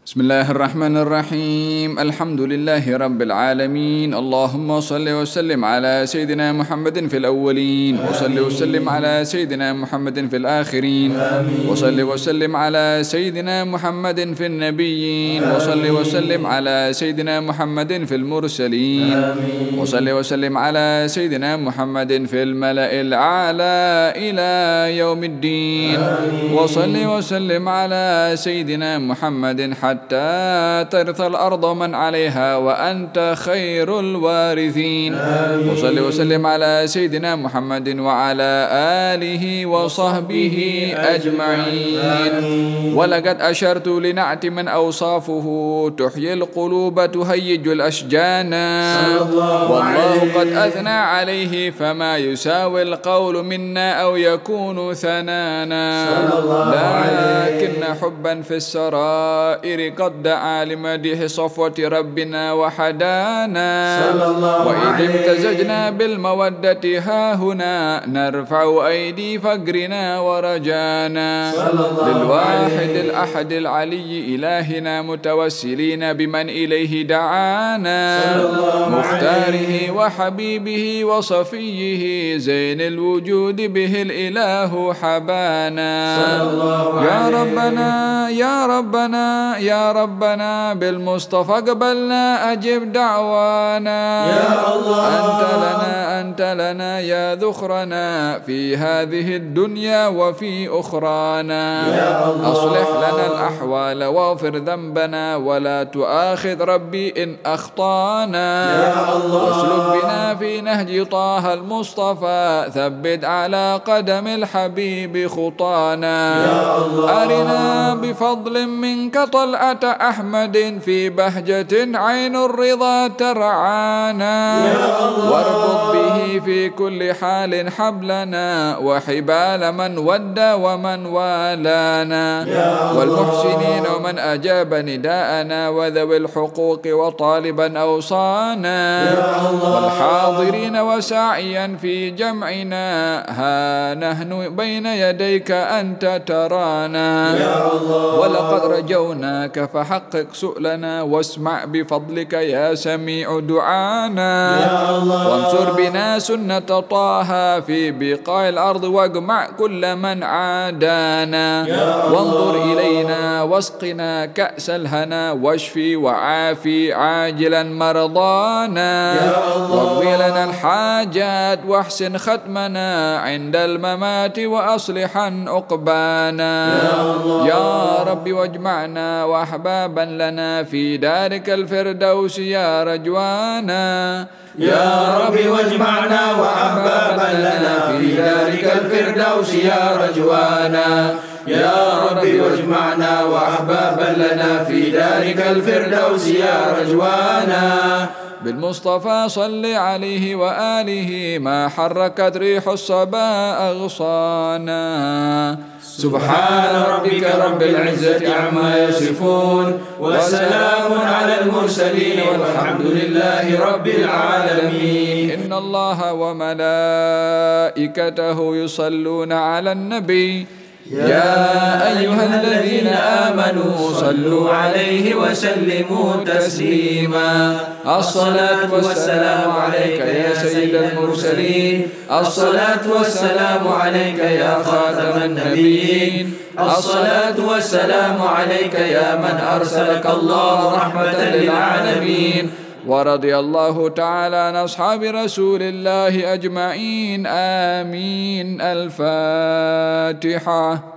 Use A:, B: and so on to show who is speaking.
A: بسم الله الرحمن الرحيم. الحمد لله رب العالمين. اللهم صل وسلم على سيدنا محمد في الأولين، وصل وسلم على سيدنا محمد في الآخرين، وصل وسلم على سيدنا محمد في النبيين، وصل وسلم على سيدنا محمد في المرسلين، وصل وسلم على سيدنا محمد في الملأ الأعلى إلى يوم الدين، وصل وسلم على سيدنا محمد حتى ترث الأرض من عليها وأنت خير الوارثين. وصل وسلم على سيدنا محمد وعلى آله وصحبه أجمعين. ولقد أشرت لنعت من أوصافه تحيي القلوب تهيج الأشجان، والله قد أثنى عليه فما يساوي القول منا أو يكون ثنانا، لكن حبا في السرائر قد دعا لمديح صفوة ربنا وحدانا. وإذ امتزجنا بالمودة هاهنا نرفع أيدي فقرنا ورجانا، للواحد الأحد العلي إلهنا متوسلين بمن إليه دعانا، مختاره وحبيبه وصفيه زين الوجود به الإله حبانا. يا ربنا يا ربنا يا ربنا بالمصطفى قبلنا أجب دعوانا. يا الله أنت لنا يا ذخرنا في هذه الدنيا وفي أخرانا. أصلح لنا الأحوال واغفر ذنبنا ولا تؤاخذ ربي إن أخطانا. واسلك بنا في نهج طه المصطفى ثبت على قدم الحبيب خطانا. أرنا بفضل منك طلعة أحمد في بهجة عين الرضا ترعانا، واربط به في كل حال حبلنا وحبال من ود ومن والانا، والمحسنين ومن أجاب نداءنا وذوي الحقوق وطالبا أوصانا، والحاضرين وساعيا في جمعنا ها نحن بين يديك أنت ترانا. ولقد رجوناك فحقق سؤلنا واسمع بفضلك يا سميع دعانا. وانصر بنا سنة طه في بقاع الأرض واجمع كل من عادانا. وانظر إلينا واسقنا كأس الهنا واشفي وعافي عاجلا مرضانا. واقضي لنا الحاجات واحسن ختمنا عند الممات وأصلحا عقبانا. يا رب واجمعنا وأحبابا لنا في دارك الفردوس يا رجوانا.
B: يا رب واجمعنا وأحبابا لنا في دارك الفردوس يا رجوانا. يا رب واجمعنا وأحبابا لنا في دارك الفردوس يا رجوانا.
A: بالمصطفى صل عليه وآله ما حركت ريح الصبا أغصانا.
B: سبحان ربك رب العزة عما يصفون وسلام على المرسلين والحمد لله رب العالمين.
A: إن الله وملائكته يصلون على النبي
B: يا أيها الذين آمنوا صلوا عليه وسلموا تسليما. الصلاة والسلام عليك يا سيد المرسلين، الصلاة والسلام عليك يا خاتم النبيين، الصلاة والسلام عليك يا من أرسلك الله رحمة للعالمين.
A: ورضي الله تعالى عن أصحاب رسول الله أجمعين. آمين. الفاتحة.